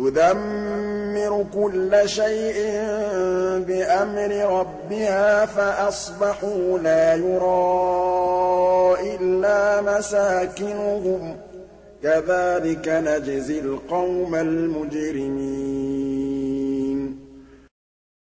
تُدَمِّرُ كُلَّ شَيْءٍ بِأَمْرِ رَبِّهَا فَأَصْبَحُوا لَا يُرَىٰ إِلَّا مَسَاكِنُهُمْ ۚ كَذَٰلِكَ نَجْزِي الْقَوْمَ الْمُجْرِمِينَ